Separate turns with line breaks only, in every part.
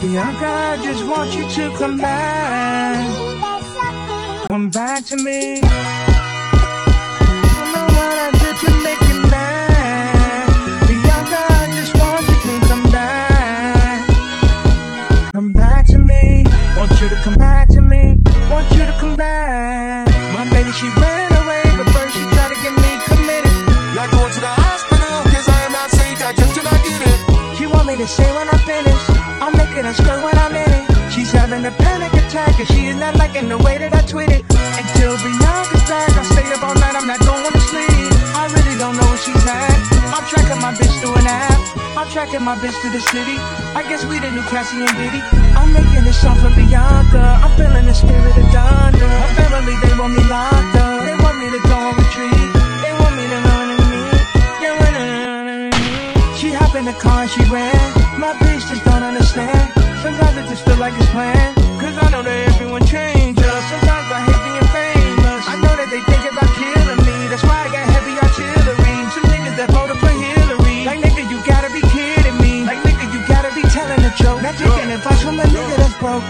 Bianca, I just want you to come back. Come back to me. Don't know what I did to make you mad. Bianca, I just want you to come back. Come back to me. Want you to come back to me. Want you to come back. My baby, she ran away, but first she tried to get me committed.
Like going to the hospital, cause I am not safe, I just did not get it.
She want me to say when I finish, I'm making her skirt when I'm in it. She's having a panic attack, and she is not liking the way that I tweet it. Until Bianca's back, I stay up all night, I'm not going to sleep. I really don't know where she's at. I'm tracking my bitch through an app. I'm tracking my bitch to the city. I guess we the new Cassie and Diddy. I'm making this song for Bianca. I'm feeling the spirit of Donna. Her family, they want me locked up. They want me to go on retreat. They want me to run to me. They want to run to me. She hopped in the car and she ran. My bitch just don't understand. Sometimes I just feel like it's planned. Cause I know that everyone changes. Sometimes I hate being famous. I know that they think about killing me. That's why I got heavy artillery. Some niggas that voted for Hillary. Like nigga, you gotta be kidding me. Like nigga, you gotta be telling a joke. Not taking advice from a nigga that's broke.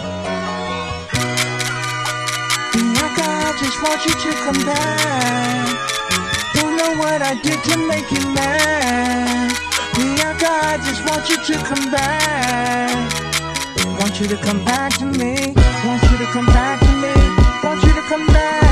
Bianca, I just want you to come back. Don't know what I did to make you mad. Bianca, I just want you to come back. Want you to come back to me. Want you to come back to me. Want you to come back.